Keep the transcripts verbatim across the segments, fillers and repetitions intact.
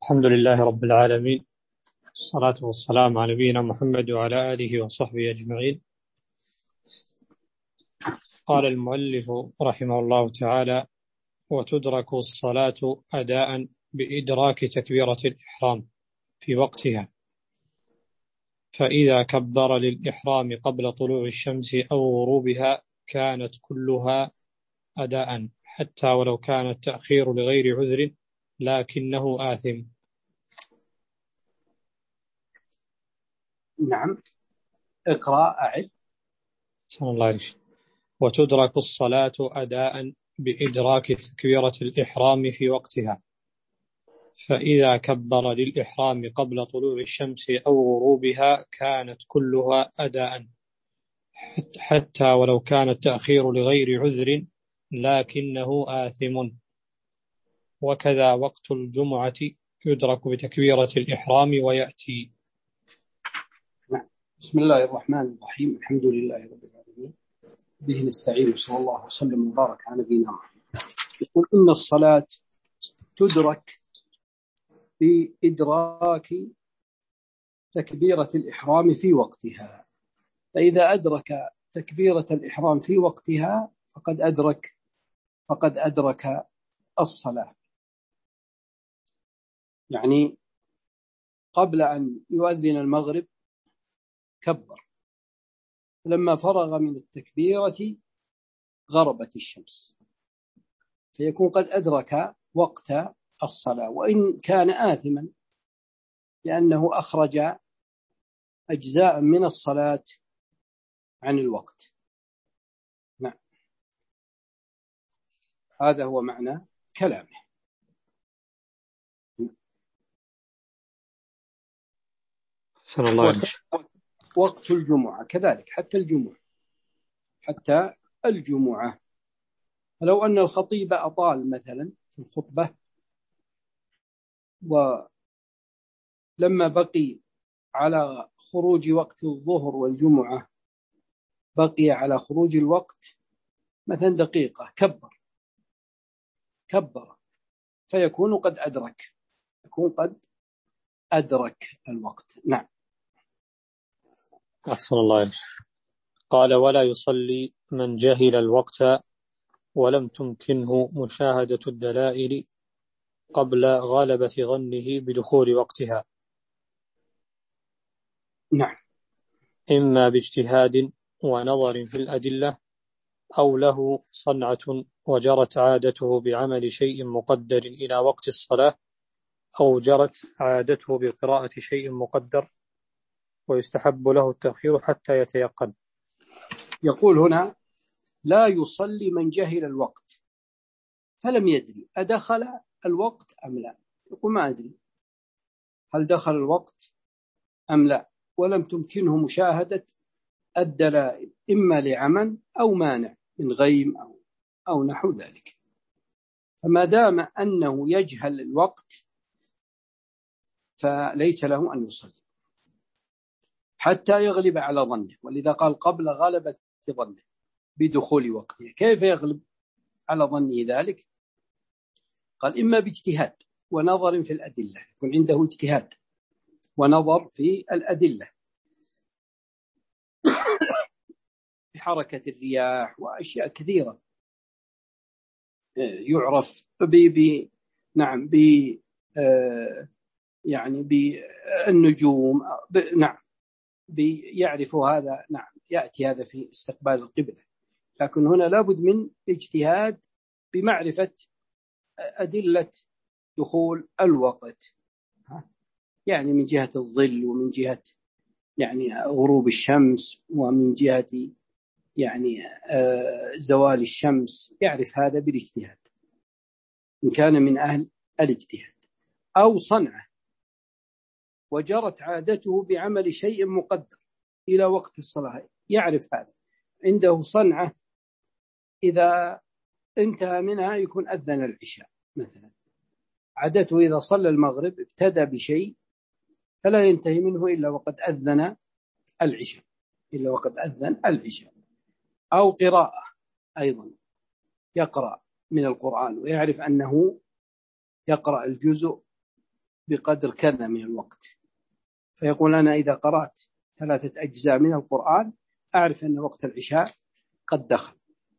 الحمد لله رب العالمين، الصلاة والسلام على نبينا محمد وعلى آله وصحبه أجمعين. قال المؤلف رحمه الله تعالى: وتدرك الصلاة أداء بإدراك تكبيرة الإحرام في وقتها، فإذا كبر للإحرام قبل طلوع الشمس أو غروبها كانت كلها أداء، حتى ولو كان التأخير لغير عذر لكنه آثم. نعم، اقرأ أعد. صلى الله عليه وسلم. وتدرك الصلاة أداء بإدراك تكبيرة الإحرام في وقتها، فإذا كبر للإحرام قبل طلوع الشمس أو غروبها كانت كلها أداء، حتى ولو كان التأخير لغير عذر لكنه آثم. وكذا وقت الجمعة يدرك بتكبيرة الإحرام ويأتي. بسم الله الرحمن الرحيم، الحمد لله رب العالمين، به نستعين، صلى الله وسلم وبارك على نبينا محمد. يقول إن الصلاة تدرك بإدراك تكبيرة الإحرام في وقتها، فإذا أدرك تكبيرة الإحرام في وقتها فقد أدرك فقد أدرك الصلاة. يعني قبل أن يؤذن المغرب كبر، لما فرغ من التكبيرة غربت الشمس، فيكون قد أدرك وقت الصلاة، وإن كان آثما لأنه أخرج أجزاء من الصلاة عن الوقت. نعم، هذا هو معنى كلامه. صلى الله عليه وسلم. وقت الجمعة كذلك، حتى الجمعة حتى الجمعة فلو أن الخطيب أطال مثلا في الخطبة، ولما بقي على خروج وقت الظهر والجمعة بقي على خروج الوقت مثلا دقيقة، كبر كبر فيكون قد أدرك يكون قد أدرك الوقت. نعم. أحسن الله عليه. قال: ولا يصلي من جهل الوقت ولم تمكنه مشاهدة الدلائل قبل غلبة ظنه بدخول وقتها. نعم. إما باجتهاد ونظر في الأدلة، أو له صنعة وجرت عادته بعمل شيء مقدر إلى وقت الصلاة، أو جرت عادته بقراءة شيء مقدر ويستحب له التأخير حتى يتيقن. يقول هنا: لا يصلي من جهل الوقت فلم يدري أدخل الوقت أم لا. يقول ما أدري هل دخل الوقت أم لا، ولم تمكنه مشاهدة الدلائل إما لعمل أو مانع من غيم أو, أو نحو ذلك، فما دام أنه يجهل الوقت فليس له أن يصلي حتى يغلب على ظنه، ولذا قال قبل غلبة ظنه بدخول وقته. كيف يغلب على ظنه ذلك؟ قال: إما باجتهاد ونظر في الأدلة، يكون عنده اجتهاد ونظر في الأدلة بحركة الرياح وأشياء كثيرة يعرف ب ب نعم ب يعني بالنجوم، نعم بيعرف هذا. نعم، يأتي هذا في استقبال القبلة، لكن هنا لابد من اجتهاد بمعرفة أدلة دخول الوقت، يعني من جهة الظل، ومن جهة يعني غروب الشمس، ومن جهة يعني زوال الشمس، يعرف هذا بالاجتهاد إن كان من أهل الاجتهاد. أو صنعه وجرت عادته بعمل شيء مقدر إلى وقت الصلاة، يعرف هذا، عنده صنعة إذا انتهى منها يكون أذن العشاء مثلا، عادته إذا صلى المغرب ابتدى بشيء فلا ينتهي منه إلا وقد أذن العشاء إلا وقد أذن العشاء. أو قراءة أيضا، يقرأ من القرآن ويعرف أنه يقرأ الجزء بقدر كذا من الوقت، فيقول أنا إذا قرأت ثلاثة أجزاء من القرآن أعرف أن وقت العشاء قد دخل.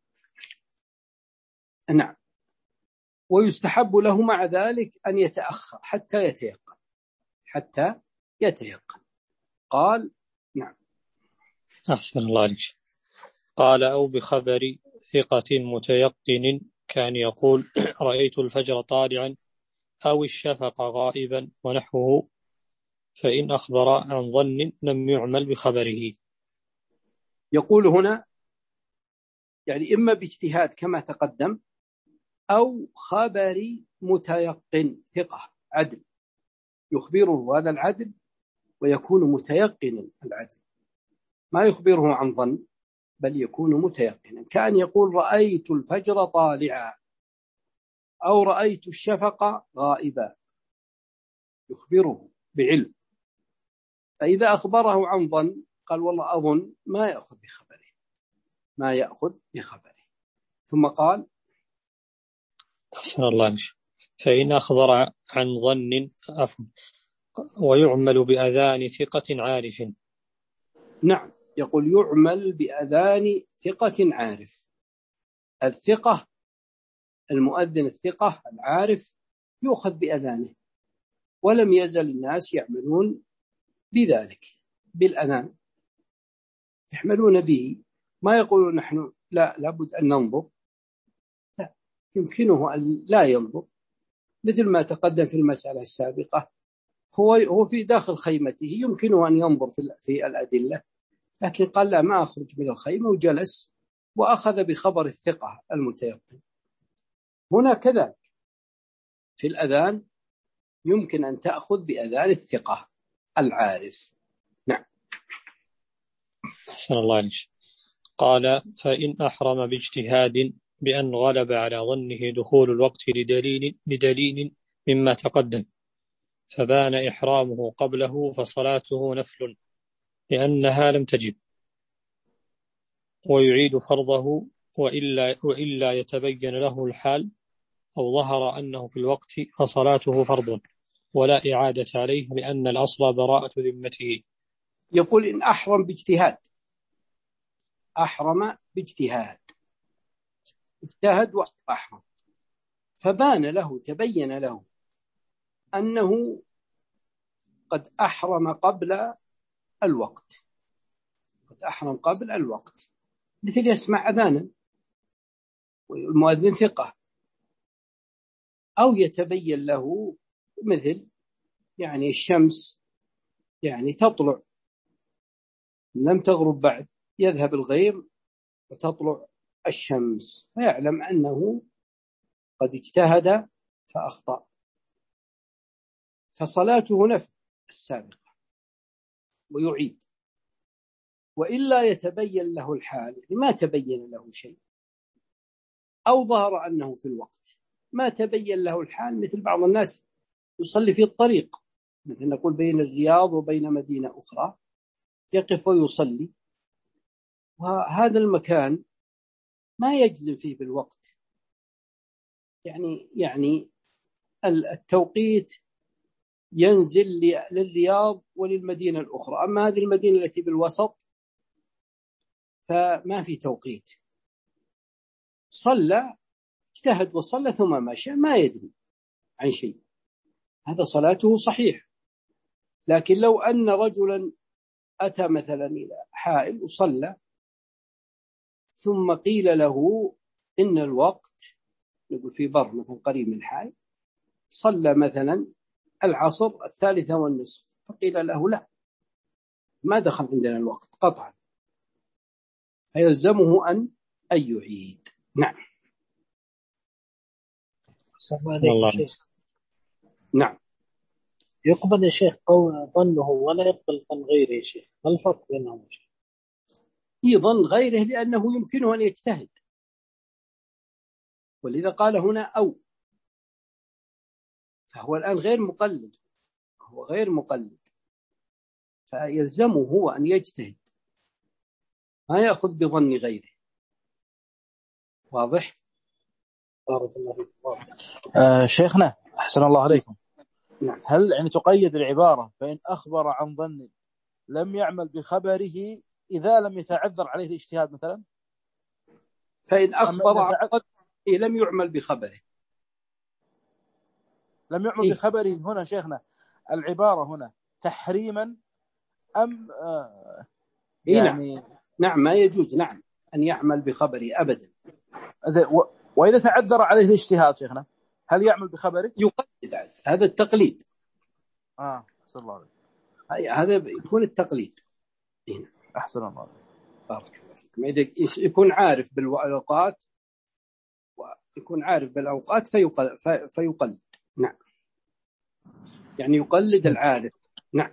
نعم. ويستحب له مع ذلك أن يتأخر حتى يتيقن حتى يتيقن قال. نعم. أحسن الله عليك. قال أو بخبر ثقة متيقن كان يقول رأيت الفجر طالعا أو الشفق غائبا ونحوه، فإن أخبر عن ظن لم يعمل بخبره. يقول هنا يعني إما باجتهاد كما تقدم أو خبر متيقن ثقة عدل يخبره هذا العدل ويكون متيقنا العدل، ما يخبره عن ظن بل يكون متيقنا. كان يقول رأيت الفجر طالعا أو رأيت الشفق غائبا، يخبره بعلم. فإذا أخبره عن ظن قال والله أظن، ما يأخذ بخبره ما يأخذ بخبره. ثم قال أحسن الله عليك. فإن أخبر عن ظن عفوا ويعمل بأذان ثقة عارف. نعم. يقول يعمل بأذان ثقة عارف. الثقة المؤذن الثقة العارف يؤخذ بأذانه، ولم يزل الناس يعملون بذلك بالأذان، يحملون به، ما يقولون نحن لا لابد أن ننظر، لا، يمكنه أن لا ينظر، مثل ما تقدم في المسألة السابقة. هو هو في داخل خيمته يمكنه أن ينظر في في الأدلة، لكن قال لا، ما أخرج من الخيمة، وجلس وأخذ بخبر الثقة المتيقن. هنا كذلك في الأذان يمكن أن تأخذ بأذان الثقة العارف. نعم. أحسن الله عليك. قال فإن أحرم باجتهاد بأن غلب على ظنه دخول الوقت لدليل, لدليل مما تقدم فبان إحرامه قبله فصلاته نفل لأنها لم تجب، ويعيد فرضه وإلا, وإلا يتبين له الحال أو ظهر أنه في الوقت فصلاته فرض ولا إعادة عليه، لأن الأصل براءة ذمته. يقول إن أحرم باجتهاد، أحرم باجتهاد، اجتهد وأحرم، فبان له تبين له أنه قد أحرم قبل الوقت قد أحرم قبل الوقت مثل يسمع أذانا والمؤذن ثقة، أو يتبين له مثل يعني الشمس يعني تطلع لم تغرب بعد، يذهب الغيم وتطلع الشمس، فيعلم أنه قد اجتهد فأخطأ، فصلاته نفل السابقة ويعيد. وإلا يتبين له الحال، يعني ما تبين له شيء، أو ظهر أنه في الوقت ما تبين له الحال، مثل بعض الناس يصلي في الطريق، مثل نقول بين الرياض وبين مدينة أخرى، يقف ويصلي، وهذا المكان ما يجزم فيه بالوقت، يعني يعني التوقيت ينزل للرياض وللمدينة الأخرى، أما هذه المدينة التي بالوسط فما في توقيت، صلى اجتهد وصلى ثم مشى ما يدري عن شيء، هذا صلاته صحيح. لكن لو أن رجلا أتى مثلا إلى حائل وصلى ثم قيل له إن الوقت، نقول في بر مثلا قريب من الحائل، صلى مثلا العصر الثالثة والنصف، فقيل له لا، ما دخل عندنا الوقت قطعا، فيلزمه أن أن يعيد. نعم. الله. نعم. يقبل يا شيخ ظنه ولا يقبل ظن غيره يا شيخ، ما الفرق بينهم؟ يظن غيره لأنه يمكنه أن يجتهد، ولذا قال هنا أو، فهو الآن غير مقلد، هو غير مقلد، فيلزمه هو أن يجتهد، ما يأخذ بظن غيره. واضح؟ بارك الله فيك. آه شيخنا أحسن الله عليكم. نعم. هل يعني تقيد العبارة فإن أخبر عن ظن لم يعمل بخبره إذا لم يتعذر عليه الاجتهاد مثلا؟ فإن أخبر عن ظن إيه لم يعمل بخبره، لم يعمل إيه؟ بخبره هنا شيخنا العبارة هنا تحريما أم آه يعني إيه؟ نعم. نعم ما يجوز نعم أن يعمل بخبره أبدا. زي و... وإذا تعذر عليه الاجتهاد شيخنا هل يعمل بخبره؟ يقلد، هذا التقليد. آه أحسن الله عليك. هذا يكون التقليد. هنا أحسن الله عليك. بارك الله فيكم. إذا يكون عارف بالأوقات ويكون عارف بالأوقات فيقلد, فيقلد. نعم يعني يقلد العارف. نعم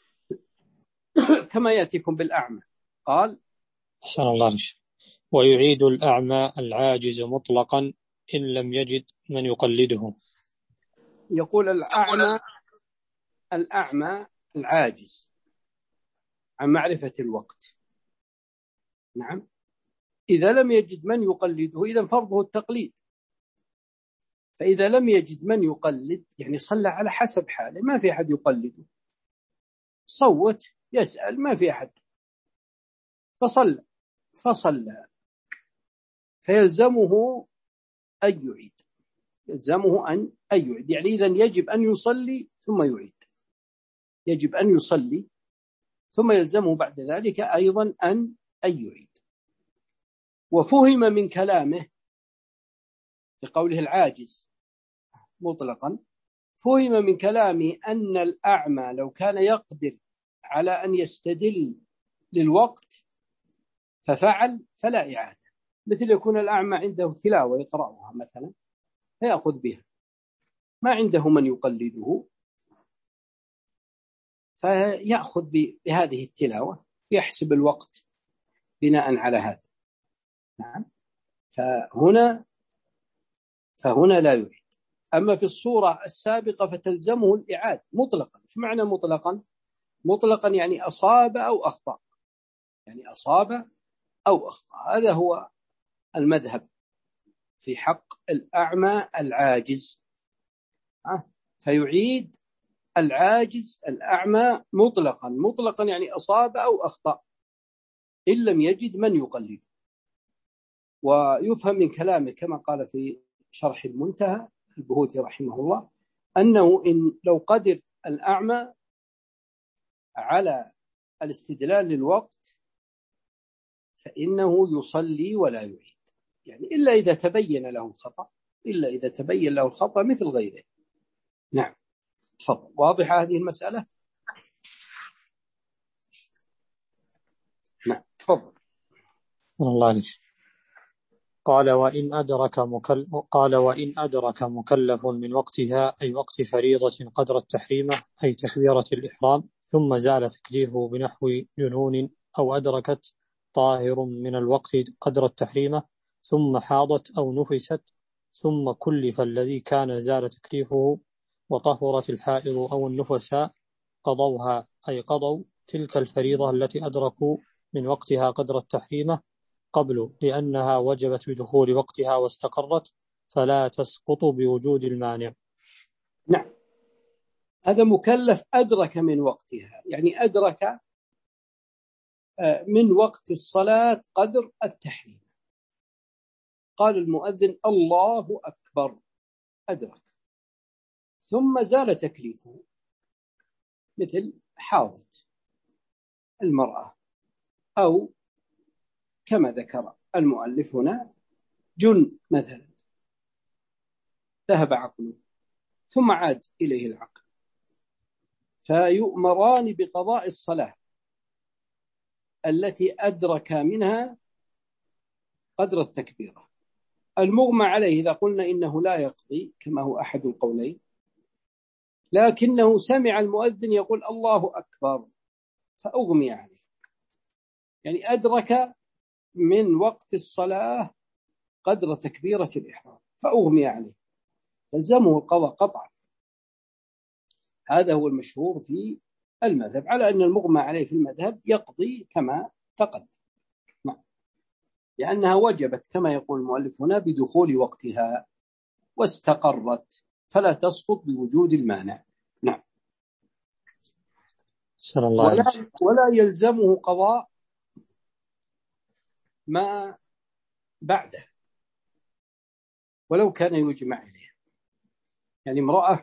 كما يأتيكم بالأعمى قال أحسن الله عليك. ويعيد الأعمى العاجز مطلقا إن لم يجد من يقلده. يقول الأعمى الأعمى العاجز عن معرفة الوقت، نعم، إذا لم يجد من يقلده إذا فرضه التقليد. فإذا لم يجد من يقلد يعني صلى على حسب حاله، ما في أحد يقلده، صوت يسأل ما في أحد فصلى فصلى فيلزمه أن يعيد، يلزمه أن يعيد يعني إذن يجب أن يصلي ثم يعيد، يجب أن يصلي ثم يلزمه بعد ذلك أيضا أن يعيد. وفهم من كلامه لقوله العاجز مطلقا، فهم من كلامه أن الأعمى لو كان يقدر على أن يستدل للوقت ففعل فلا إعادة، مثل يكون الأعمى عنده تلاوة يقرأها مثلا فيأخذ بها، ما عنده من يقلده فيأخذ بهذه التلاوة يحسب الوقت بناء على هذا. نعم فهنا فهنا لا يعيد. أما في الصورة السابقة فتلزمه الإعادة مطلقا. شو معنى مطلقا؟ مطلقا يعني أصاب أو أخطأ، يعني أصاب أو أخطأ. هذا هو المذهب في حق الأعمى العاجز، فيعيد العاجز الأعمى مطلقا. مطلقا يعني أصاب أو أخطأ إن لم يجد من يقلد. ويفهم من كلامه كما قال في شرح المنتهى البهوتي رحمه الله أنه إن لو قدر الأعمى على الاستدلال للوقت فإنه يصلي ولا يعيد، يعني إلا إذا تبين له الخطأ، إلا إذا تبين له الخطأ مثل غيره. نعم تفضل. واضحة هذه المسألة؟ نعم تفضل. الله عليك. قال وإن أدرك مكلف قال وإن أدرك مكلف من وقتها أي وقت فريضة قدر التحريمة أي تكبيرة الإحرام ثم زال تكليفه بنحو جنون أو أدركت طاهر من الوقت قدر التحريمة ثم حاضت أو نفست ثم كلف الذي كان زال تكليفه وطهرت الحائض أو النفساء قضوها أي قضوا تلك الفريضة التي أدركوا من وقتها قدر التحريمة قبل لأنها وجبت بدخول وقتها واستقرت فلا تسقط بوجود المانع. نعم هذا مكلف أدرك من وقتها، يعني أدرك من وقت الصلاة قدر التحريم. قال المؤذن الله أكبر، أدرك، ثم زال تكليفه، مثل حاضت المرأة أو كما ذكر المؤلف هنا جن مثلا، ذهب عقله ثم عاد إليه العقل، فيؤمران بقضاء الصلاة التي أدرك منها قدر التكبيرة. المغمى عليه إذا قلنا إنه لا يقضي كما هو أحد القولين، لكنه سمع المؤذن يقول الله أكبر فأغمي عليه، يعني أدرك من وقت الصلاة قدر تكبيرة الإحرام فأغمي عليه، تلزمه القضاء قطعا. هذا هو المشهور في المذهب، على أن المغمى عليه في المذهب يقضي كما تقدم، لأنها وجبت كما يقول المؤلف هنا بدخول وقتها واستقرت فلا تسقط بوجود المانع. أحسن الله ولا, عليك. ولا يلزمه قضاء ما بعده ولو كان يجمع إليه. يعني امرأة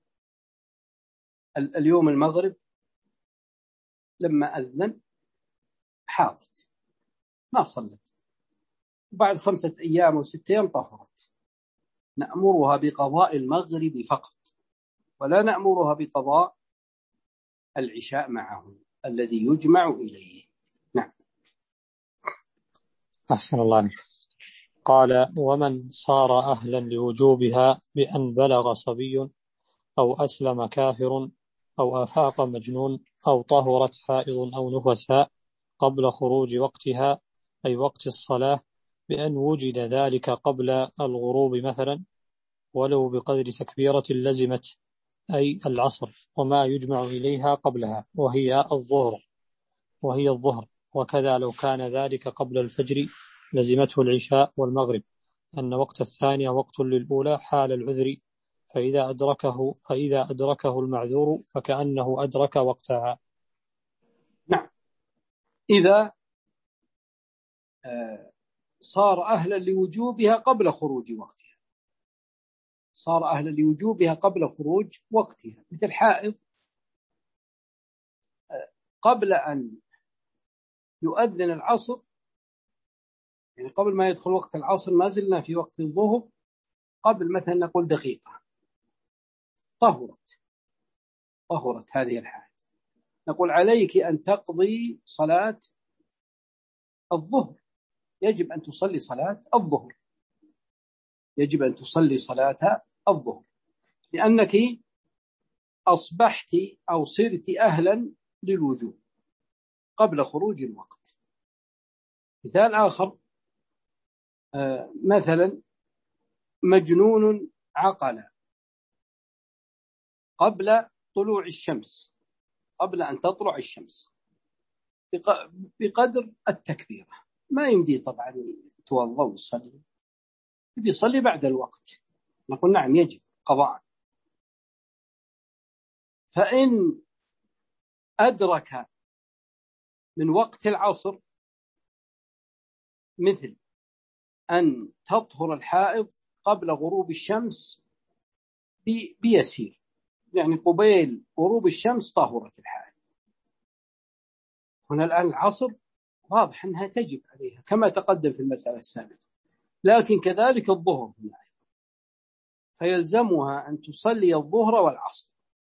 اليوم المغرب لما أذن حاضت ما صلت، وبعد خمسة أيام وستة أيام طهرت، نأمرها بقضاء المغرب فقط، ولا نأمرها بقضاء العشاء معه الذي يجمع إليه. نعم. أحسن الله عليك. قال: ومن صار أهلا لوجوبها بأن بلغ صبي أو أسلم كافر أو أفاق مجنون أو طهرت حائض أو نفساء قبل خروج وقتها، أي وقت الصلاة، بأن وجد ذلك قبل الغروب مثلا ولو بقدر تكبيرة لزمت، أي العصر وما يجمع إليها قبلها وهي الظهر وهي الظهر وكذا لو كان ذلك قبل الفجر لزمته العشاء والمغرب، أن وقت الثانية وقت للأولى حال العذر، فإذا أدركه فإذا أدركه المعذور فكأنه أدرك وقتها. نعم. إذا صار أهلا لوجوبها قبل خروج وقتها، صار أهلا لوجوبها قبل خروج وقتها، مثل حائض قبل أن يؤذن العصر، يعني قبل ما يدخل وقت العصر ما زلنا في وقت الظهر، قبل مثلا نقول دقيقة طهرت طهرت هذه الحال، نقول عليك أن تقضي صلاة الظهر، يجب أن تصلي صلاة الظهر، يجب أن تصلي صلاة الظهر، لأنك أصبحت أو صرت أهلا للوجوب قبل خروج الوقت. مثال آخر، آه مثلا مجنون عقل قبل طلوع الشمس، قبل أن تطلع الشمس بقدر التكبيرة، ما يمدي طبعا يتوضأ ويصلي، يصلي بعد الوقت، نقول نعم يجب قضاء. فإن أدرك من وقت العصر مثل أن تطهر الحائض قبل غروب الشمس بيسير، يعني قبيل غروب الشمس طهرت الحائض، هنا الآن العصر واضح أنها تجب عليها كما تقدم في المسألة السابقة، لكن كذلك الظهر هنا، فيلزمها أن تصلي الظهر والعصر.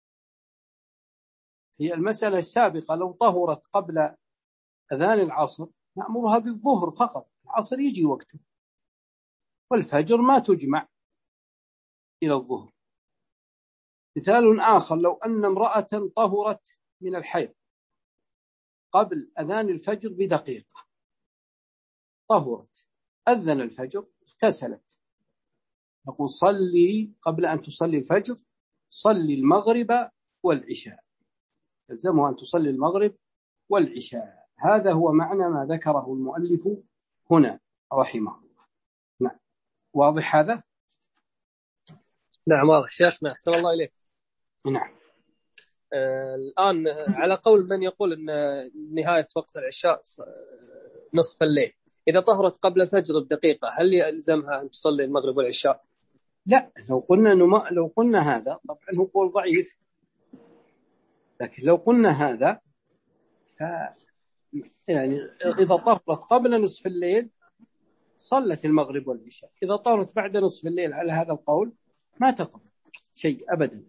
في المسألة السابقة لو طهرت قبل أذان العصر نأمرها بالظهر فقط، العصر يجي وقته، والفجر ما تجمع إلى الظهر. مثال آخر، لو أن امرأة طهرت من الحيض قبل أذان الفجر بدقيقة، طهرت، أذن الفجر، اغتسلت، نقول صلي قبل أن تصلي الفجر، صلي المغرب والعشاء، تلزمها أن تصلي المغرب والعشاء. هذا هو معنى ما ذكره المؤلف هنا رحمه الله. نعم، واضح هذا؟ نعم واضح شيخنا، أحسن الله إليك. نعم. آه الآن على قول من يقول أن نهاية وقت العشاء نصف الليل، إذا طهرت قبل الفجر بدقيقة هل يلزمها أن تصلي المغرب والعشاء؟ لا، لو قلنا نما... لو قلنا هذا طبعا هو قول ضعيف، لكن لو قلنا هذا ف يعني إذا طهرت قبل نصف الليل صلت المغرب والعشاء، إذا طهرت بعد نصف الليل على هذا القول ما تقضي شيء أبدا،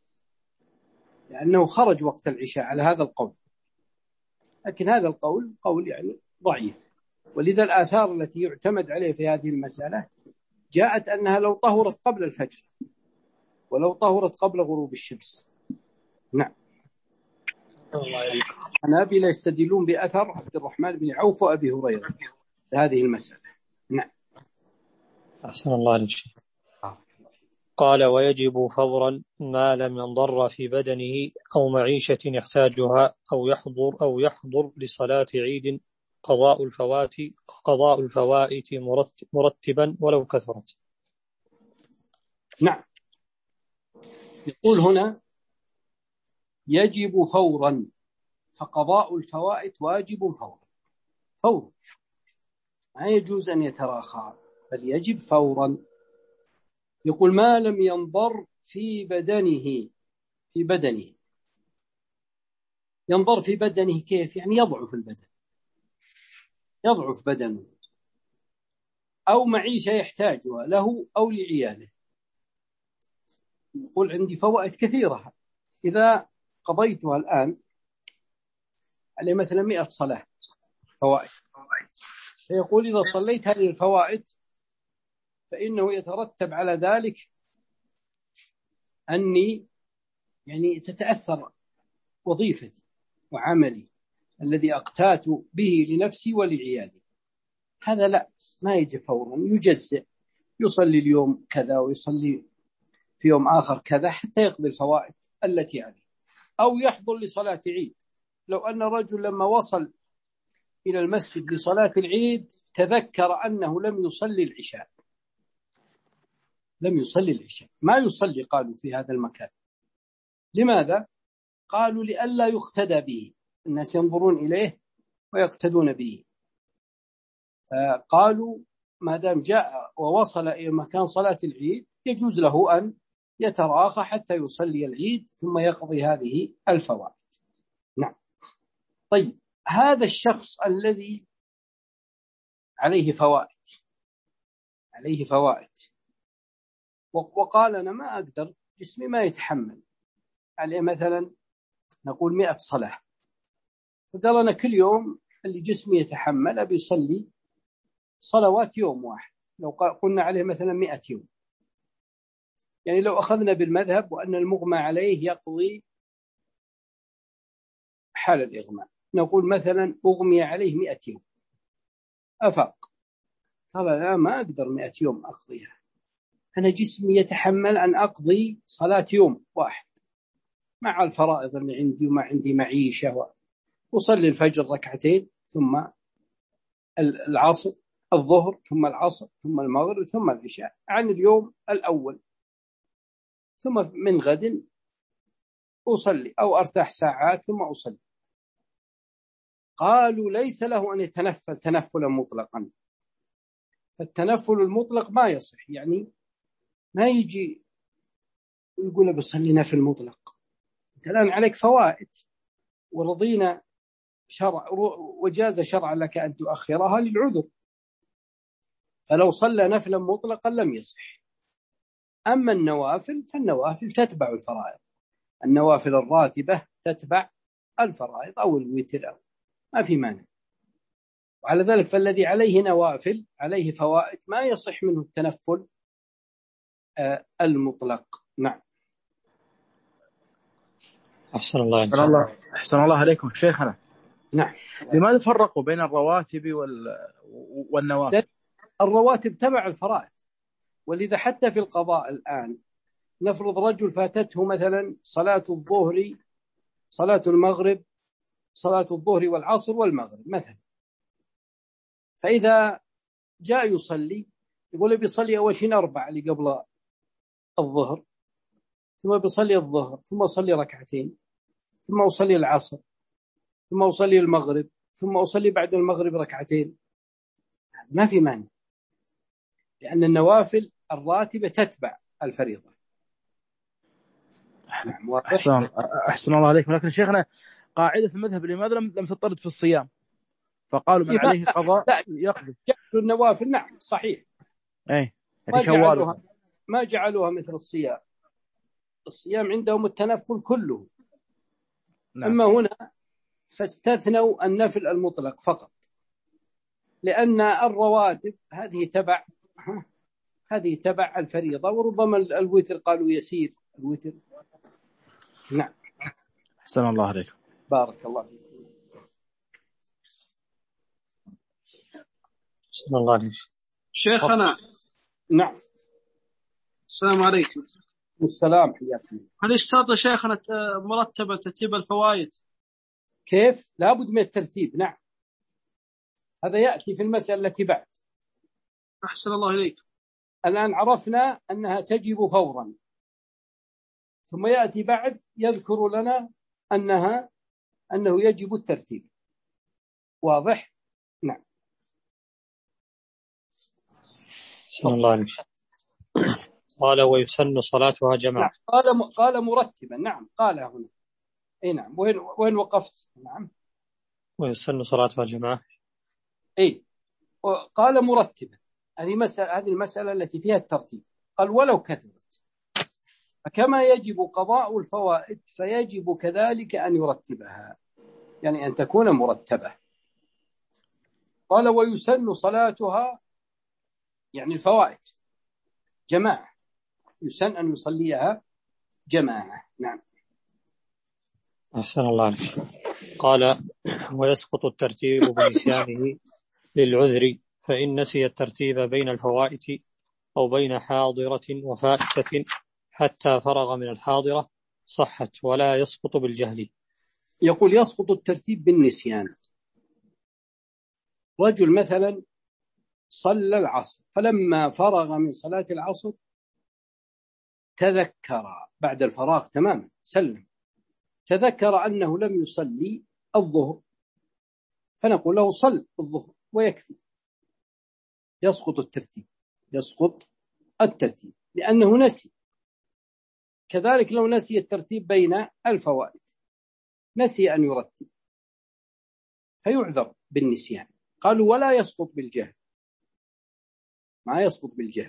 لأنه خرج وقت العشاء على هذا القول، لكن هذا القول قول يعني ضعيف، ولذا الآثار التي يعتمد عليه في هذه المسألة جاءت أنها لو طهرت قبل الفجر ولو طهرت قبل غروب الشمس. نعم. الحنابلة يستدلون بأثر عبد الرحمن بن عوف وأبي هريرة هذه المسألة. نعم. أحسن الله عليك. قال: ويجب فورا ما لم ينضر في بدنه أو معيشة يحتاجها أو يحضر أو يحضر لصلاة عيد قضاء الفوات قضاء الفوائت مرتبا ولو كثرت. نعم. يقول هنا يجب فورا، فقضاء الفوائت واجب فورا فورا، ما يجوز أن يتراخى بل يجب فورا. يقول ما لم ينظر في بدنه في بدنه ينظر في بدنه كيف؟ يعني يضعف البدن، يضعف بدنه، أو معيشة يحتاجها له أو لعياله. يقول عندي فوائد كثيرة، إذا قضيتها الآن عليه مثلا مئة صلاة فوائد، فيقول إذا صليت هذه الفوائد فإنه يترتب على ذلك أني يعني تتأثر وظيفتي وعملي الذي أقتات به لنفسي ولعيالي. هذا لا، ما يجي فورا، يجزئ، يصلي اليوم كذا ويصلي في يوم آخر كذا حتى يقضي الفوائد التي عليه، أو يحضر لصلاة عيد. لو أن رجل لما وصل إلى المسجد لصلاة العيد تذكر أنه لم يصلي العشاء، لم يصلي العشاء، ما يصلي قالوا في هذا المكان. لماذا؟ قالوا لئلا يقتدى به، الناس ينظرون إليه ويقتدون به، فقالوا ما دام جاء ووصل إلى مكان صلاة العيد يجوز له أن يتراخى حتى يصلي العيد ثم يقضي هذه الفوائد. نعم. طيب هذا الشخص الذي عليه فوائد عليه فوائد وقال أنا ما أقدر، جسمي ما يتحمل عليه مثلا نقول مئة صلاة، فقال أنا كل يوم اللي جسمي يتحمل أبي يصلي صلوات يوم واحد. لو قلنا عليه مثلا مئة يوم، يعني لو أخذنا بالمذهب وأن المغمى عليه يقضي حال الإغماء، نقول مثلا أغمي عليه مئة يوم أفاق، قال لا ما أقدر مئة يوم أقضيها، أنا جسمي يتحمل أن أقضي صلاة يوم واحد مع الفرائض اللي عندي وما عندي معيشة، وصلي الفجر ركعتين ثم العصر الظهر ثم العصر ثم المغرب ثم العشاء عن اليوم الأول، ثم من غد أصلي أو أرتاح ساعات ثم أصلي. قالوا ليس له أن يتنفل تنفلا مطلقا، فالتنفل المطلق ما يصح، يعني ما يجي ويقول بصلي نفل مطلق. أنت الآن عليك فوائد ورضينا شرع وجاز شرعا لك أن تؤخرها للعذر، فلو صلى نفلا مطلقا لم يصح. أما النوافل فالنوافل تتبع الفرائض، النوافل الراتبة تتبع الفرائض أو الوتر أو ما في مانع. وعلى ذلك فالذي عليه نوافل عليه فوائد ما يصح منه التنفل آه المطلق. نعم. أحسن الله أحسن الله أحسن الله عليكم شيخنا. نعم. لماذا فرقوا بين الرواتب وال... والنوافل؟ الرواتب تبع الفرائض، ولذا حتى في القضاء الآن نفرض رجل فاتته مثلا صلاة الظهر صلاة المغرب صلاة الظهر والعصر والمغرب مثلا، فإذا جاء يصلي يقول بيصلي أول شيء أربع اللي قبل الظهر، ثم بيصلي الظهر ثم أصلي ركعتين ثم أصلي العصر ثم أصلي المغرب ثم أصلي بعد المغرب ركعتين، ما في مانع، لأن النوافل الراتبة تتبع الفريضة. نعم. أحسن, أحسن الله عليكم. لكن شيخنا قاعدة المذهب لماذا لم لم تطرد في الصيام؟ فقالوا من عليه قضاء يقضي. جعلوا النوافل نعم صحيح، أي ما جعلوها ما جعلوها مثل الصيام. الصيام عندهم التنفل كله. نعم. أما هنا فاستثنوا النفل المطلق فقط، لأن الرواتب هذه تبع هذه تبع الفريضة، وربما الوتر قالوا يسير الوتر. نعم. أحسن الله عليكم. بارك الله فيك. أحسن الله عليك شيخنا. نعم. السلام عليكم. والسلام حياكم. هل اشترط شيخنا مرتبة ترتيب الفوائد؟ كيف؟ لابد من الترتيب. نعم، هذا يأتي في المسألة التي بعد. أحسن الله إليك. الآن عرفنا أنها تجب فورا، ثم يأتي بعد يذكر لنا أنها أنه يجب الترتيب. واضح؟ نعم. بسم الله عليك. قال ويسن صلاتها جماعة. نعم. قال قال مرتبا. نعم قال هنا. اي نعم. وين وين وقفت؟ نعم. ويسن صلاتها جماعة. اي قال مرتبا. هذه مسألة هذه المسألة التي فيها الترتيب. قال ولو كثرت، فكما يجب قضاء الفوائد فيجب كذلك أن يرتبها، يعني أن تكون مرتبة. قال ويسن صلاتها يعني الفوائد جماعة، يسن أن يصليها جماعة. نعم. أحسن الله عليك. قال ويسقط الترتيب بنسيانه للعذر، فإن نسي الترتيب بين الفوائد أو بين حاضرة وفائتة حتى فرغ من الحاضرة صحت ولا يسقط بالجهل. يقول يسقط الترتيب بالنسيان. رجل مثلا صلى العصر، فلما فرغ من صلاة العصر تذكر بعد الفراغ تماما سلم، تذكر أنه لم يصلي الظهر، فنقول له صل الظهر ويكفي. يسقط الترتيب، يسقط الترتيب لأنه نسي. كذلك لو نسي الترتيب بين الفوائد، نسي أن يرتب فيعذر بالنسيان. قالوا ولا يسقط بالجهل، ما يسقط بالجهل،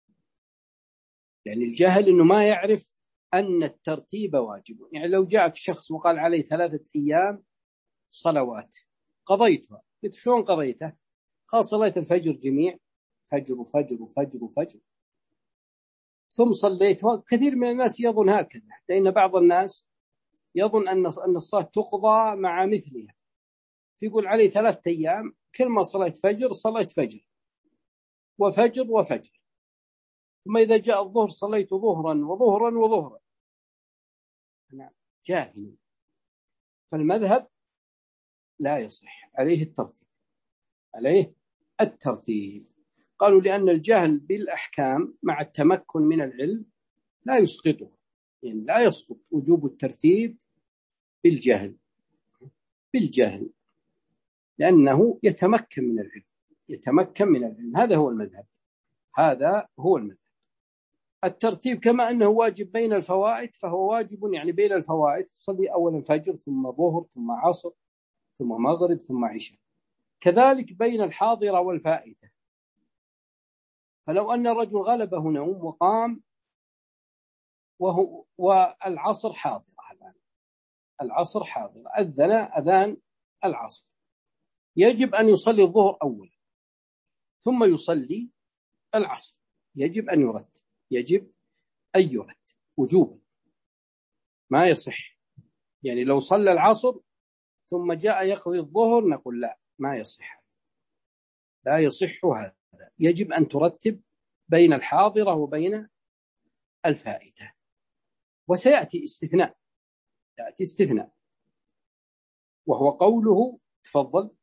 يعني الجهل إنه ما يعرف أن الترتيب واجب. يعني لو جاءك شخص وقال عليه ثلاثة أيام صلوات قضيتها، قلت شلون قضيتها؟ قال صليت الفجر جميع، فجر وفجر وفجر وفجر، ثم صليتها. كثير من الناس يظن هكذا، حتى إن بعض الناس يظن أن أن الصلاة تقضى مع مثلها، فيقول عليه ثلاثة أيام كل ما صليت فجر صليت فجر وفجر وفجر، ثم إذا جاء الظهر صليت ظهرا وظهرا وظهرا. أنا جاهل. فالمذهب لا يصح، عليه الترتيب، عليه الترتيب. قالوا لأن الجهل بالأحكام مع التمكن من العلم لا يسقطه، يعني لا يسقط وجوب الترتيب بالجهل، بالجهل لأنه يتمكن من العلم، يتمكن من العلم. هذا هو المذهب، هذا هو المذهب. الترتيب كما أنه واجب بين الفوائد فهو واجب يعني بين الفوائد، تصلي أولا فجر ثم ظهر ثم عصر ثم مغرب ثم عشاء. كذلك بين الحاضرة والفائتة. فلو أن الرجل غلبه نوم وقام وهو والعصر حاضر، الآن العصر حاضر، أذن أذان العصر، يجب أن يصلي الظهر أولا ثم يصلي العصر، يجب أن يرتب، يجب أن يرتب وجوبا، ما يصح. يعني لو صلى العصر ثم جاء يقضي الظهر نقول لا، ما يصح، لا يصح هذا. يجب أن ترتب بين الحاضرة وبين الفائتة. وسيأتي استثناء، يأتي استثناء وهو قوله تفضل.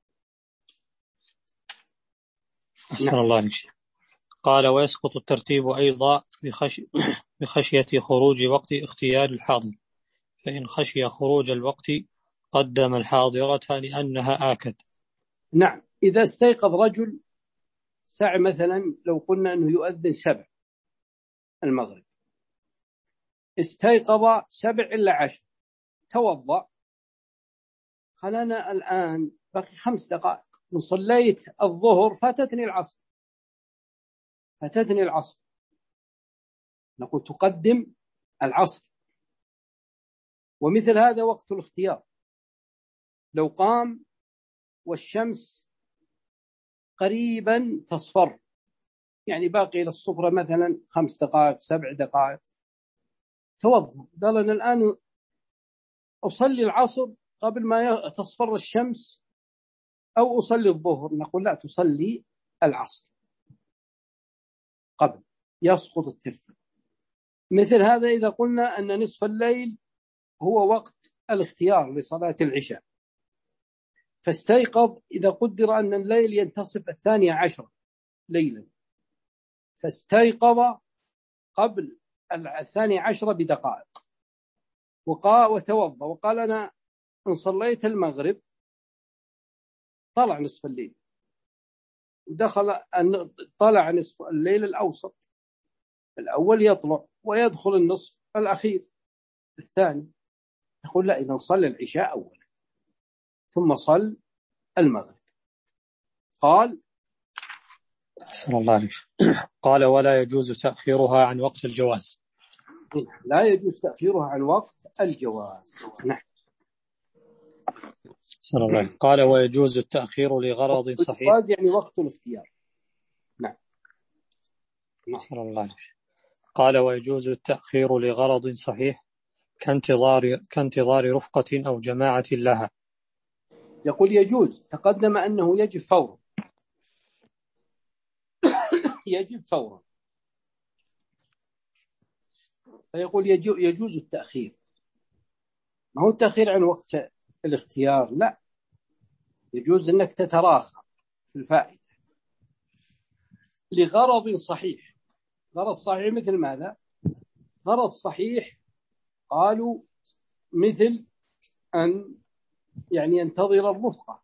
أحسن نعم. الله عليك. قال ويسقط الترتيب أيضا بخشي بخشية خروج وقت اختيار الحاضر، فإن خشي خروج الوقت قدم الحاضرة لأنها آكد. نعم. إذا استيقظ رجل ساعة مثلا، لو قلنا أنه يؤذن سبع المغرب، استيقظ سبع إلا عشر، توضأ، قال أنا الآن بقي خمس دقائق، إن صليت الظهر فاتتني العصر، فاتتني العصر، نقول تقدم العصر. ومثل هذا وقت الاختيار، لو قام والشمس قريبا تصفر، يعني باقي للصفرة مثلا خمس دقائق سبع دقائق، توضأ، قال أنا الآن أصلي العصر قبل ما تصفر الشمس أو أصلي الظهر، نقول لا، تصلي العصر قبل، يسقط الترتيب. مثل هذا إذا قلنا أن نصف الليل هو وقت الاختيار لصلاة العشاء، فاستيقظ إذا قدر أن الليل ينتصف الثانية عشر ليلا، فاستيقظ قبل الثانية عشر بدقائق وقال وتوضأ وقال أنا إن صليت المغرب طلع نصف الليل، دخل طلع نصف الليل الأوسط، الأول يطلع ويدخل النصف الأخير الثاني، يقول لا، إذا صلى العشاء أولا ثم صل المغرب. قال أحسن الله عليك. قال ولا يجوز تأخيرها عن وقت الجواز. لا يجوز تأخيرها عن وقت الجواز. نعم. أحسن الله عليك. قال ويجوز التأخير لغرض صحيح. الجواز يعني وقت الاختيار. نعم. أحسن الله عليك. قال ويجوز التأخير لغرض صحيح كانتظار كانتظار رفقة أو جماعة لها. يقول يجوز، تقدم أنه يجب فورا. يجب فورا، فيقول يجوز التأخير. ما هو التأخير عن وقت الاختيار، لا، يجوز أنك تتراخى في الفائدة لغرض صحيح. غرض صحيح مثل ماذا؟ غرض صحيح قالوا مثل أن يعني ينتظر الرفقة،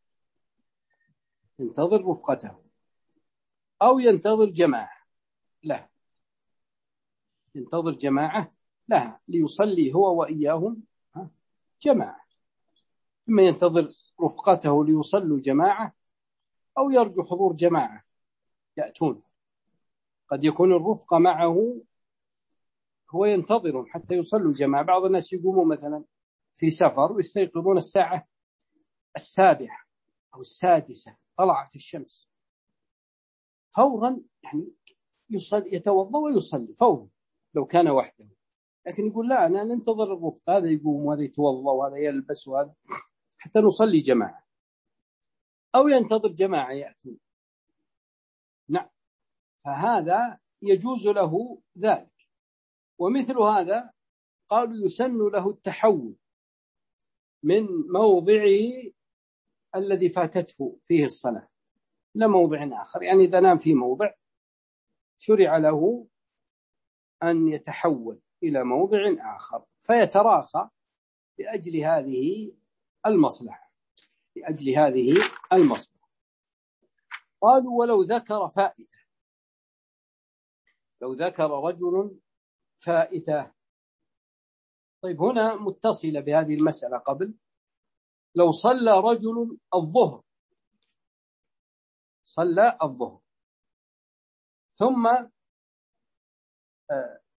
ينتظر رفقته، أو ينتظر جماعة له، ينتظر جماعة لها ليصلي هو وإياهم جماعة، إما ينتظر رفقته ليصلوا جماعة أو يرجو حضور جماعة يأتون. قد يكون الرفقة معه هو ينتظرهم حتى يصلوا جماعة. بعض الناس يقوموا مثلا في سفر ويستيقظون الساعة السابعة أو السادسة، طلعت الشمس، فورا يعني يصلي، يتوضأ ويصلي فورا لو كان وحده. لكن يقول لا، أنا ننتظر الرفق، هذا يقوم وهذا يتوضأ وهذا يلبس وهذا حتى نصلي جماعة، أو ينتظر جماعة يأتون. نعم، فهذا يجوز له ذلك. ومثل هذا قالوا يسن له التحول من موضعه الذي فاتته فيه الصلاة لموضع آخر. يعني إذا نام في موضع شرع له أن يتحول إلى موضع آخر فيتراخى لأجل هذه المصلحة، لأجل هذه المصلحة. قالوا ولو ذكر فائتة، لو ذكر رجل فائتة. طيب هنا متصلة بهذه المسألة قبل، لو صلى رجل الظهر، صلى الظهر ثم آه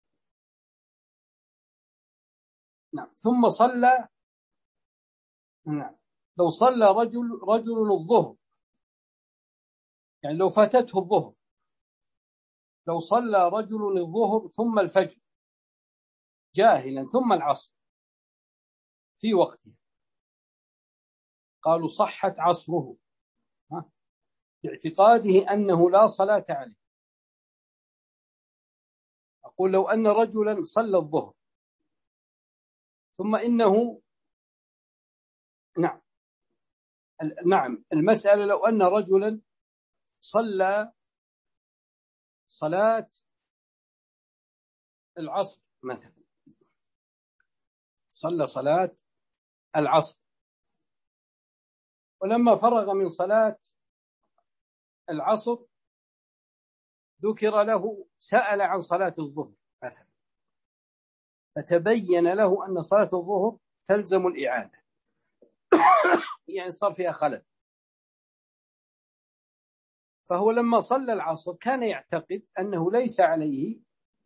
نعم ثم صلى نعم لو صلى رجل رجل الظهر، يعني لو فاتته الظهر، لو صلى رجل الظهر ثم الفجر جاهلا ثم العصر في وقته، قالوا صحت عصره باعتقاده أنه لا صلاة عليه. أقول لو أن رجلا صلى الظهر ثم إنه نعم نعم المسألة لو أن رجلا صلى صلاة العصر مثلا، صلى صلاة العصر، ولما فرغ من صلاة العصر ذكر له سأل عن صلاة الظهر مثلا، فتبين له أن صلاة الظهر تلزم الإعادة، يعني صار فيها خلل. فهو لما صلى العصر كان يعتقد أنه ليس عليه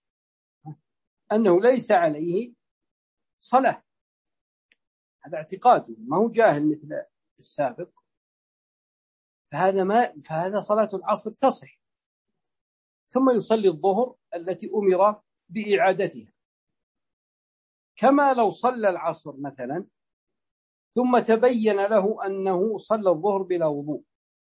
أنه ليس عليه صلاة، هذا اعتقاده، ما هو جاهل مثل السابق. فهذا ما فهذا صلاة العصر تصح، ثم يصلي الظهر التي أمر بإعادتها، كما لو صلى العصر مثلا ثم تبين له أنه صلى الظهر بلا وضوء،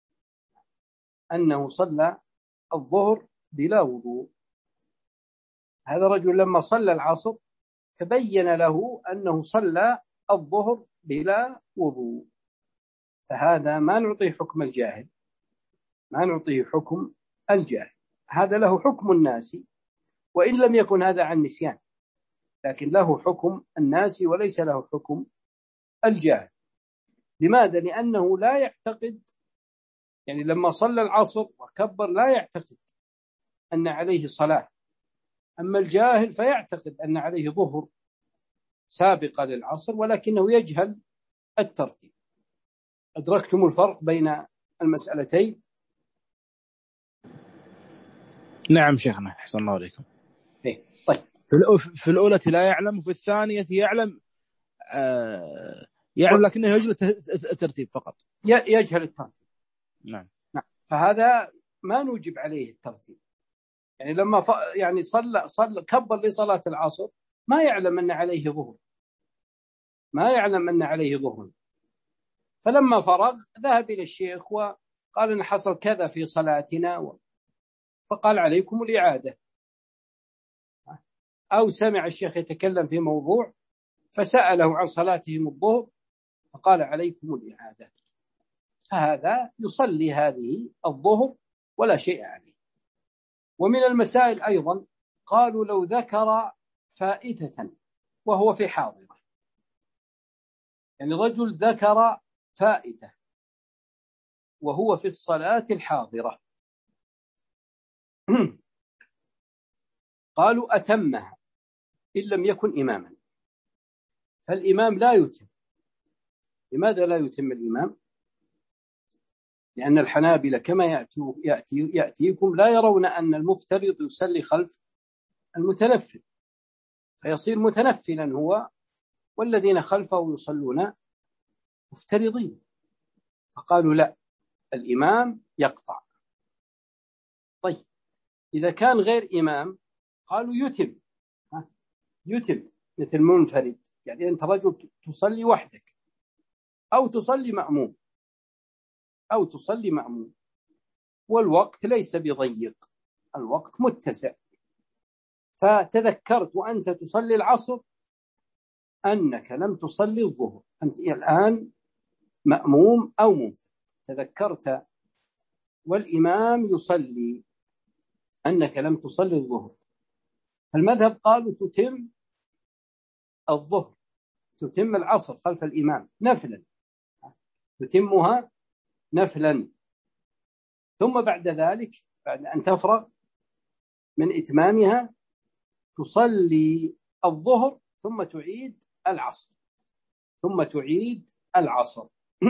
أنه صلى الظهر بلا وضوء. هذا رجل لما صلى العصر تبين له أنه صلى الظهر بلا وضوء، فهذا ما نعطيه حكم الجاهل، ما نعطيه حكم الجاهل، هذا له حكم الناس، وإن لم يكن هذا عن نسيان، لكن له حكم الناس وليس له حكم الجاهل. لماذا؟ لأنه لا يعتقد، يعني لما صلى العصر وكبر لا يعتقد أن عليه صلاة. أما الجاهل فيعتقد أن عليه ظهر سابقة للعصر ولكنه يجهل الترتيب. أدركتم الفرق بين المسألتين؟ نعم شيخنا، أحسن الله عليكم. إيه. طيب، في الأولى لا يعلم وفي الثانية يعلم آه يعلم و... لكنه يجهل الترتيب فقط، يجهل الترتيب. نعم. نعم. فهذا ما نوجب عليه الترتيب. يعني لما ف... يعني صلى صلى كبر لصلاة العصر ما يعلم أن عليه ظهر، ما يعلم أن عليه ظهر، فلما فرغ ذهب إلى الشيخ وقال إن حصل كذا في صلاتنا و... فقال عليكم الإعادة. أو سمع الشيخ يتكلم في موضوع فسأله عن صلاتهم الظهر فقال عليكم الإعادة، فهذا يصلي هذه الظهر ولا شيء عليه. ومن المسائل أيضا قالوا لو ذكر فائتة وهو في حاضرة، يعني رجل ذكر فائتة وهو في الصلاة الحاضرة قالوا أتمها إن لم يكن إماما، فالإمام لا يتم. لماذا لا يتم الإمام؟ لأن الحنابلة كما يأتي يأتي يأتيكم لا يرون أن المفترض يصلي خلف المتنفل، فيصير متنفلا هو والذين خلفه يصلون مفترضين، فقالوا لا، الإمام يقطع. طيب إذا كان غير إمام قالوا يتم، يتم مثل منفرد، يعني أنت رجل تصلي وحدك أو تصلي مأموم أو تصلي مأموم والوقت ليس بضيق، الوقت متسع، فتذكرت وأنت تصلي العصر أنك لم تصلي الظهر، أنت الآن مأموم أو منفرد، تذكرت والإمام يصلي أنك لم تصلي الظهر، فالمذهب قالوا تتم الظهر، تتم العصر خلف الإمام نفلا، تتمها نفلا، ثم بعد ذلك بعد أن تفرغ من إتمامها تصلي الظهر ثم تعيد العصر ثم تعيد العصر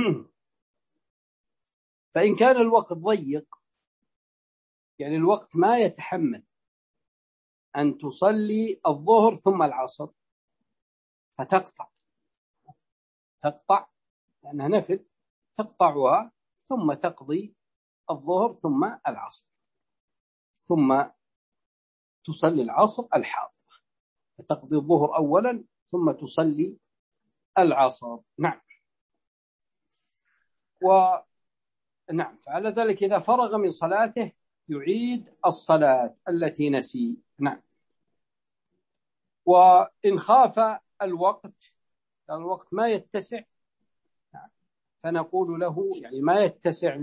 فإن كان الوقت ضيق، يعني الوقت ما يتحمل أن تصلي الظهر ثم العصر، فتقطع تقطع لأنها نفل، تقطعها ثم تقضي الظهر ثم العصر ثم تصلي العصر الحاضرة، فتقضي الظهر أولا ثم تصلي العصر. نعم. ونعم، فعلى ذلك إذا فرغ من صلاته يعيد الصلاة التي نسي. نعم. وإن خاف الوقت، الوقت ما يتسع، فنقول له يعني ما يتسع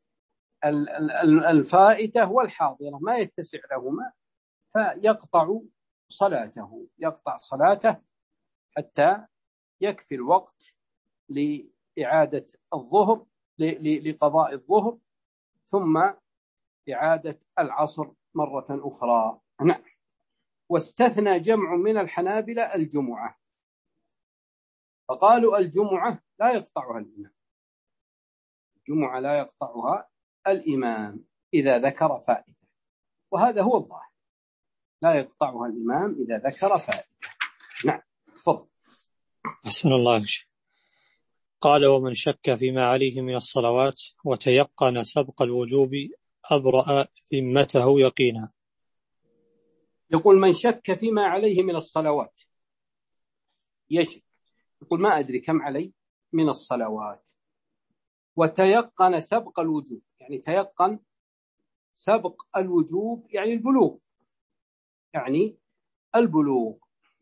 للفائتة والحاضرة، ما يتسع لهما، فيقطع صلاته يقطع صلاته حتى يكفي الوقت لإعادة الظهر لقضاء الظهر ثم إعادة العصر مرة أخرى. نعم. واستثنى جمع من الحنابلة الجمعة، فقالوا الجمعة لا يقطعها الإمام، الجمعة لا يقطعها الإمام إذا ذكر فائدة، وهذا هو الظاهر، لا يقطعها الإمام إذا ذكر فائدة. نعم. تفضل. أحسن الله. قال ومن شك فيما عليه من الصلوات وتيقن سبق الوجوب أبرأ ذمته يقينا. يقول من شك فيما عليه من الصلوات، يشك، يقول ما أدري كم علي من الصلوات، وتيقن سبق الوجوب، يعني تيقن سبق الوجوب يعني البلوغ، يعني البلوغ،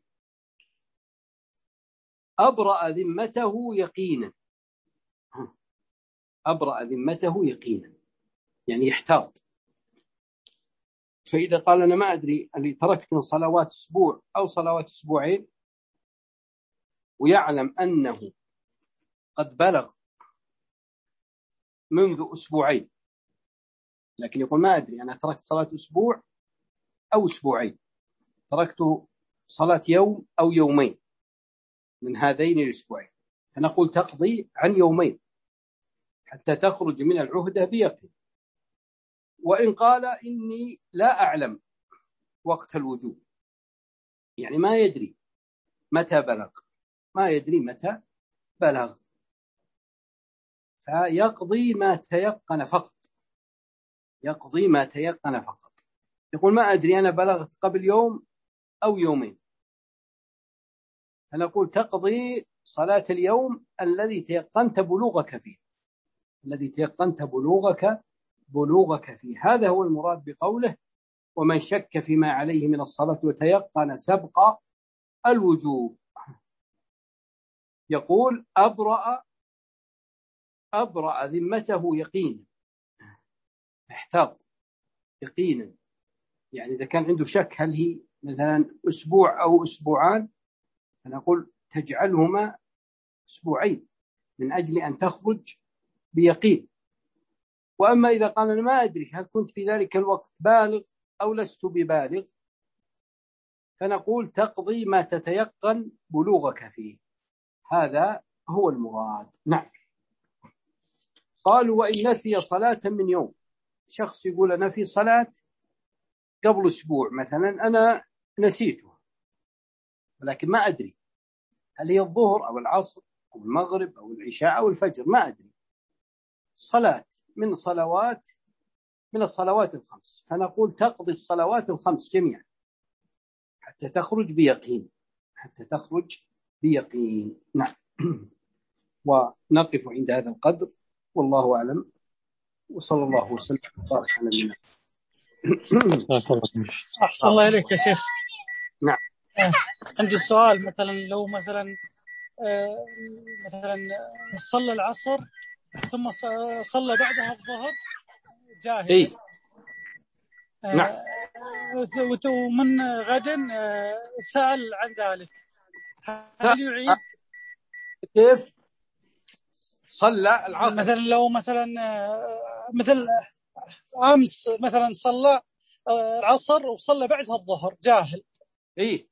أبرأ ذمته يقينا، أبرأ ذمته يقينا يعني يحتاط. فإذا قال أنا ما أدري اللي تركت من صلوات أسبوع أو صلوات أسبوعين، ويعلم أنه قد بلغ منذ أسبوعين، لكن يقول ما أدري أنا تركت صلاة أسبوع أو أسبوعين، تركت صلاة يوم أو يومين من هذين الأسبوعين، فنقول تقضي عن يومين حتى تخرج من العهدة بيقين. وإن قال إني لا أعلم وقت الوجوب، يعني ما يدري متى بلغ، ما يدري متى بلغ، فيقضي ما تيقن فقط، يقضي ما تيقن فقط. يقول ما أدري أنا بلغت قبل يوم أو يومين، فنقول تقضي صلاة اليوم الذي تيقنت بلوغك فيه، الذي تيقنت بلوغك بلوغك فيه. هذا هو المراد بقوله ومن شك فيما عليه من الصلاة وتيقن سبق الوجوب. يقول أبرأ أبرأ ذمته يقينا، احتاط يقينا، يعني إذا كان عنده شك هل هي مثلا أسبوع أو أسبوعان، فنقول تجعلهما أسبوعين من أجل أن تخرج بيقين. وأما إذا قال أنا ما أدري هل كنت في ذلك الوقت بالغ أو لست ببالغ، فنقول تقضي ما تتيقن بلوغك فيه، هذا هو المراد. نعم. قالوا وإن نسي صلاة من يوم، شخص يقول أنا في صلاة قبل أسبوع مثلا أنا نسيتها، ولكن ما أدري هل هي الظهر أو العصر أو المغرب أو العشاء أو الفجر، ما أدري، صلاة من صلوات من الصلوات الخمس، فنقول تقضي الصلوات الخمس جميعا حتى تخرج بيقين، حتى تخرج بيقين. نعم. ونقف عند هذا القدر، والله أعلم، وصلى الله وسلم وبارك على نبينا. أحسن الله إليك يا شيخ. نعم. عندي سؤال، مثلا لو مثلا آه مثلا صلى العصر ثم صلى بعدها الظهر جاهل. إيه؟ آه نعم. ومن غد آه سأل عن ذلك، هل يعيد؟ كيف صلى العصر؟ مثلا لو مثلا مثل أمس مثلا صلى العصر وصلى بعدها الظهر جاهل. إيه.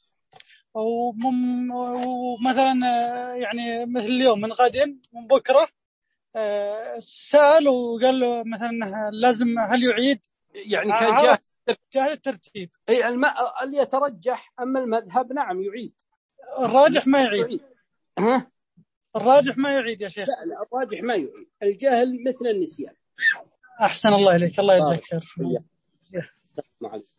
ومثلا يعني مثل اليوم من غد من بكرة سأل وقال له مثلا لازم هل يعيد؟ يعني كان جاهل جاهل الترتيب. أي الم... اللي يترجح، أما المذهب نعم يعيد، الراجح ما يعيد. يعيد. ها؟ الراجح ما يعيد يا شيخ. لا, لا الراجح ما يعيد، الجاهل مثل النسيان. أحسن الله إليك، الله يجزاك خير.